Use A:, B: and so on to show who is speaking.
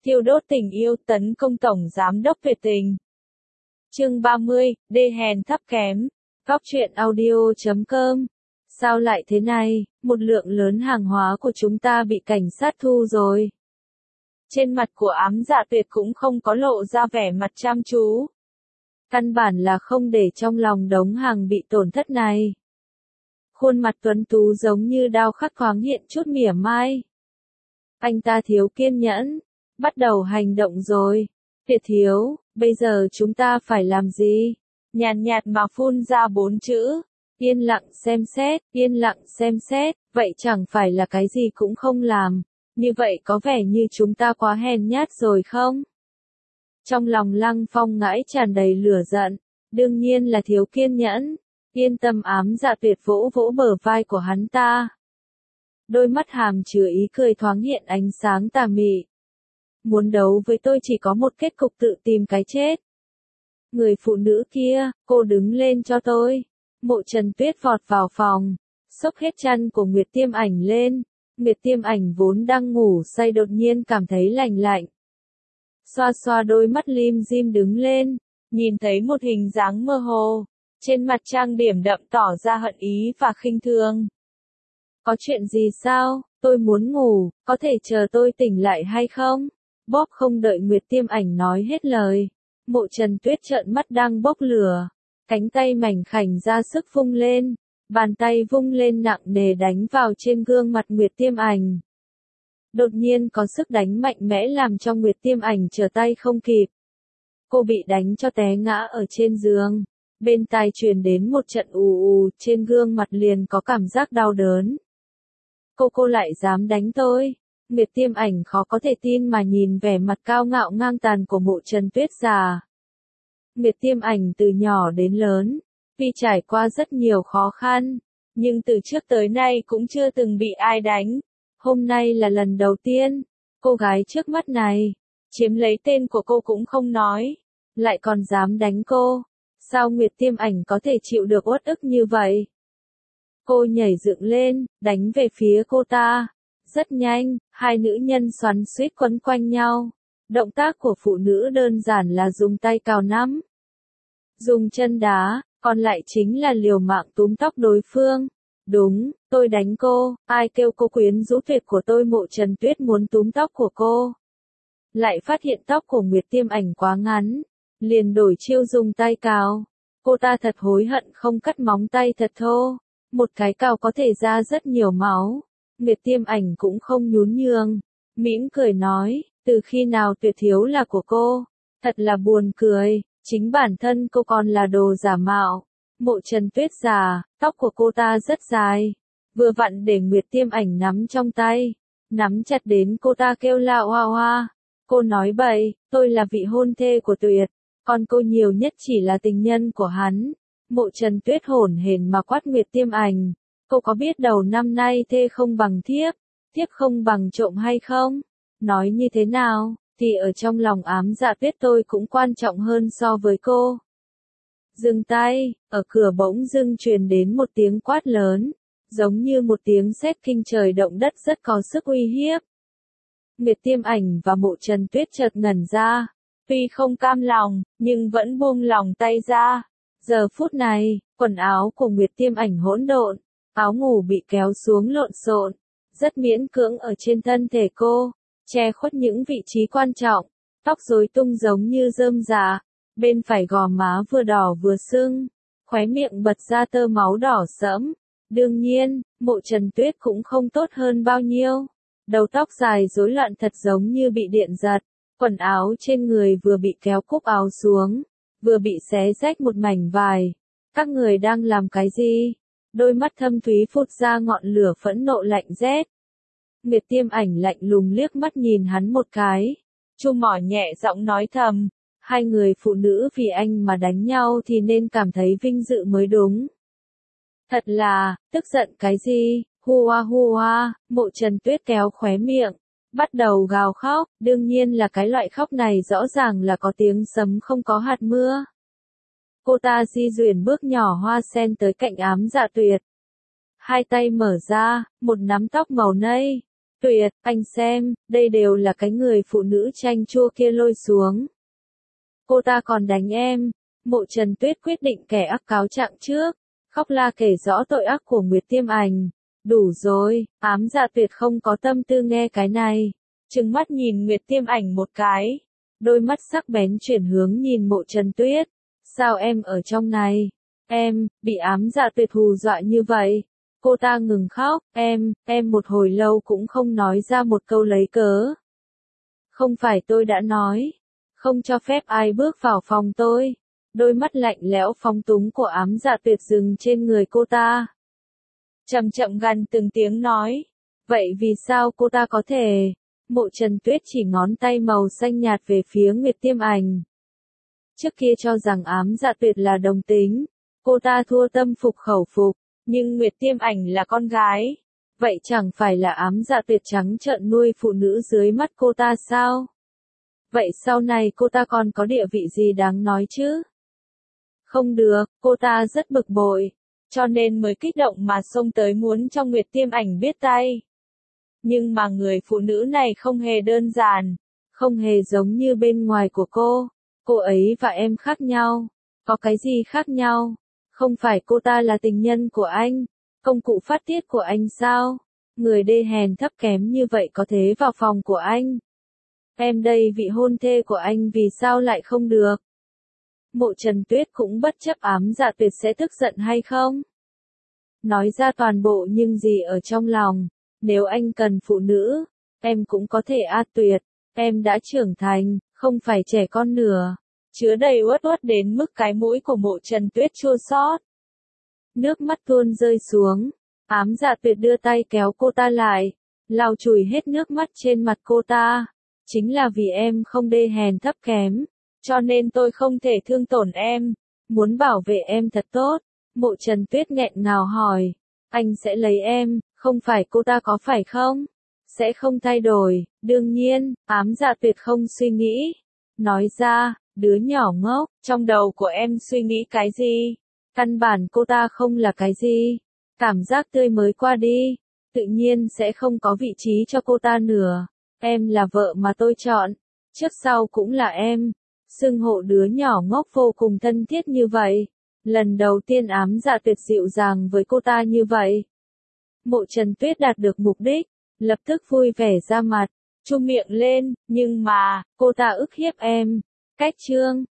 A: Thiêu đốt tình yêu tấn công Tổng Giám đốc Việt Tình. Chương 30, đê hèn thấp kém. Góc truyện audio.com. Sao lại thế này, một lượng lớn hàng hóa của chúng ta bị cảnh sát thu rồi. Trên mặt của Ám Dạ Tuyệt cũng không có lộ ra vẻ mặt chăm chú. Căn bản là không để trong lòng đống hàng bị tổn thất này. Khuôn mặt tuấn tú giống như đao khắc thoáng hiện chút mỉa mai. Anh ta thiếu kiên nhẫn, bắt đầu hành động rồi. Tuyệt thiếu, bây giờ chúng ta phải làm gì? Nhàn nhạt mà phun ra 4 chữ. Yên lặng xem xét, yên lặng xem xét, vậy chẳng phải là cái gì cũng không làm. Như vậy có vẻ như chúng ta quá hèn nhát rồi không? Trong lòng Lăng Phong ngãi tràn đầy lửa giận, đương nhiên là thiếu kiên nhẫn. Yên tâm. Ám Dạ Tuyệt vỗ vỗ bờ vai của hắn ta. Đôi mắt hàm chứa ý cười thoáng hiện ánh sáng tà mị. Muốn đấu với tôi chỉ có một kết cục, tự tìm cái chết. Người phụ nữ kia, cô đứng lên cho tôi. Mộ Trần Tuyết vọt vào phòng, xốc hết chăn của Nguyệt Tiêm Ảnh lên. Nguyệt Tiêm Ảnh vốn đang ngủ say đột nhiên cảm thấy lạnh lạnh. Xoa xoa đôi mắt lim dim đứng lên, nhìn thấy một hình dáng mơ hồ. Trên mặt trang điểm đậm tỏ ra hận ý và khinh thường. Có chuyện gì sao? Tôi muốn ngủ, có thể chờ tôi tỉnh lại hay không? Bóp. Không đợi Nguyệt Tiêm Ảnh nói hết lời, Mộ Trần Tuyết trợn mắt đang bốc lửa. Cánh tay mảnh khảnh ra sức vung lên, bàn tay vung lên nặng nề đánh vào trên gương mặt Nguyệt Tiêm Ảnh. Đột nhiên có sức đánh mạnh mẽ làm cho Nguyệt Tiêm Ảnh trở tay không kịp. Cô bị đánh cho té ngã ở trên giường. Bên tai truyền đến một trận ù ù, trên gương mặt liền có cảm giác đau đớn. Cô lại dám đánh tôi? Nguyệt Tiêm Ảnh khó có thể tin mà nhìn vẻ mặt cao ngạo ngang tàn của Mộ Trần Tuyết già. Nguyệt Tiêm Ảnh từ nhỏ đến lớn, tuy trải qua rất nhiều khó khăn, nhưng từ trước tới nay cũng chưa từng bị ai đánh. Hôm nay là lần đầu tiên, cô gái trước mắt này, chiếm lấy tên của cô cũng không nói, lại còn dám đánh cô. Sao Nguyệt Tiêm Ảnh có thể chịu được uất ức như vậy? Cô nhảy dựng lên, đánh về phía cô ta. Rất nhanh, hai nữ nhân xoắn xuýt quấn quanh nhau. Động tác của phụ nữ đơn giản là dùng tay cào nắm, dùng chân đá, còn lại chính là liều mạng túm tóc đối phương. Đúng, tôi đánh cô, ai kêu cô quyến rũ tuyệt của tôi? Mộ Trần Tuyết muốn túm tóc của cô. Lại phát hiện tóc của Nguyệt Tiêm Ảnh quá ngắn, liền đổi chiêu dùng tay cào. Cô ta thật hối hận không cắt móng tay thật thô. Một cái cào có thể ra rất nhiều máu. Nguyệt Tiêm Ảnh cũng không nhún nhường, mỉm cười nói, từ khi nào tuyệt thiếu là của cô? Thật là buồn cười, chính bản thân cô còn là đồ giả mạo. Mộ Trần Tuyết già, tóc của cô ta rất dài, vừa vặn để Nguyệt Tiêm Ảnh nắm trong tay, nắm chặt đến cô ta kêu la oa oa. Cô nói bậy, tôi là vị hôn thê của Tuyệt, còn cô nhiều nhất chỉ là tình nhân của hắn. Mộ Trần Tuyết hổn hển mà quát Nguyệt Tiêm Ảnh, cô có biết đầu năm nay thê không bằng thiếp, thiếp không bằng trộm hay không? Nói như thế nào, thì ở trong lòng Ám Dạ Tuyết tôi cũng quan trọng hơn so với cô. Dừng tay, ở cửa bỗng dưng truyền đến một tiếng quát lớn, giống như một tiếng sét kinh trời động đất rất có sức uy hiếp. Nguyệt Tiêm Ảnh và Mộ Trần Tuyết chợt ngẩn ra, tuy không cam lòng, nhưng vẫn buông lòng tay ra. Giờ phút này, quần áo của Nguyệt Tiêm Ảnh hỗn độn, áo ngủ bị kéo xuống lộn xộn, rất miễn cưỡng ở trên thân thể cô, che khuất những vị trí quan trọng, tóc rối tung giống như rơm rạ, bên phải gò má vừa đỏ vừa sưng, khóe miệng bật ra tơ máu đỏ sẫm. Đương nhiên, Mộ Trần Tuyết cũng không tốt hơn bao nhiêu, đầu tóc dài rối loạn thật giống như bị điện giật, quần áo trên người vừa bị kéo cúc áo xuống, vừa bị xé rách một mảnh vải. Các người đang làm cái gì? Đôi mắt thâm thúy phụt ra ngọn lửa phẫn nộ lạnh rét. Nguyệt Tiêm Ảnh lạnh lùng liếc mắt nhìn hắn một cái. Chu Mỏ nhẹ giọng nói thầm, hai người phụ nữ vì anh mà đánh nhau thì nên cảm thấy vinh dự mới đúng. Thật là, tức giận cái gì? Hua hua, Mộ Trần Tuyết kéo khóe miệng, bắt đầu gào khóc, đương nhiên là cái loại khóc này rõ ràng là có tiếng sấm không có hạt mưa. Cô ta di chuyển bước nhỏ hoa sen tới cạnh Ám Dạ Tuyệt. Hai tay mở ra, một nắm tóc màu nâu, Tuyệt, anh xem, đây đều là cái người phụ nữ chanh chua kia lôi xuống. Cô ta còn đánh em. Mộ Trần Tuyết quyết định kẻ ác cáo trạng trước, khóc la kể rõ tội ác của Nguyệt Tiêm Ảnh. Đủ rồi, Ám Dạ Tuyệt không có tâm tư nghe cái này. Trừng mắt nhìn Nguyệt Tiêm Ảnh một cái. Đôi mắt sắc bén chuyển hướng nhìn Mộ Trần Tuyết. Sao em ở trong này? Em, bị Ám Dạ Tuyệt hù dọa như vậy. Cô ta ngừng khóc, em một hồi lâu cũng không nói ra một câu lấy cớ. Không phải tôi đã nói, không cho phép ai bước vào phòng tôi. Đôi mắt lạnh lẽo phóng túng của Ám Dạ Tuyệt dừng trên người cô ta. Chậm chậm gần từng tiếng nói. Vậy vì sao cô ta có thể? Mộ Trần Tuyết chỉ ngón tay màu xanh nhạt về phía Nguyệt Tiêm Ảnh. Trước kia cho rằng Ám Dạ Tuyệt là đồng tính, cô ta thua tâm phục khẩu phục, nhưng Nguyệt Tiêm Ảnh là con gái. Vậy chẳng phải là Ám Dạ Tuyệt trắng trợn nuôi phụ nữ dưới mắt cô ta sao? Vậy sau này cô ta còn có địa vị gì đáng nói chứ? Không được, cô ta rất bực bội, cho nên mới kích động mà xông tới muốn cho Nguyệt Tiêm Ảnh biết tay. Nhưng mà người phụ nữ này không hề đơn giản, không hề giống như bên ngoài của cô ấy và em khác nhau. Có cái gì khác nhau? Không phải cô ta là tình nhân của anh, công cụ phát tiết của anh sao? Người đê hèn thấp kém như vậy có thế vào phòng của anh? Em đây vị hôn thê của anh vì sao lại không được? Mộ Trần Tuyết cũng bất chấp Ám Dạ Tuyệt sẽ tức giận hay không? Nói ra toàn bộ nhưng gì ở trong lòng. Nếu anh cần phụ nữ, em cũng có thể Tuyệt. Em đã trưởng thành, không phải trẻ con nữa. Chứa đầy uất uất đến mức cái mũi của Mộ Trần Tuyết chua xót. Nước mắt tuôn rơi xuống. Ám Dạ Tuyệt đưa tay kéo cô ta lại, lau chùi hết nước mắt trên mặt cô ta. Chính là vì em không đê hèn thấp kém, cho nên tôi không thể thương tổn em, muốn bảo vệ em thật tốt. Mộ Trần Tuyết nghẹn ngào hỏi, anh sẽ lấy em, không phải cô ta có phải không? Sẽ không thay đổi, đương nhiên. Ám Dạ Tuyệt không suy nghĩ. Nói ra, đứa nhỏ ngốc, trong đầu của em suy nghĩ cái gì? Căn bản cô ta không là cái gì. Cảm giác tươi mới qua đi, tự nhiên sẽ không có vị trí cho cô ta nữa. Em là vợ mà tôi chọn, trước sau cũng là em. Xưng hộ đứa nhỏ ngốc vô cùng thân thiết như vậy. Lần đầu tiên Ám Dạ Tuyệt dịu dàng với cô ta như vậy. Mộ Trần Tuyết đạt được mục đích, lập tức vui vẻ ra mặt, chu miệng lên, nhưng mà, cô ta ức hiếp em. Cách chương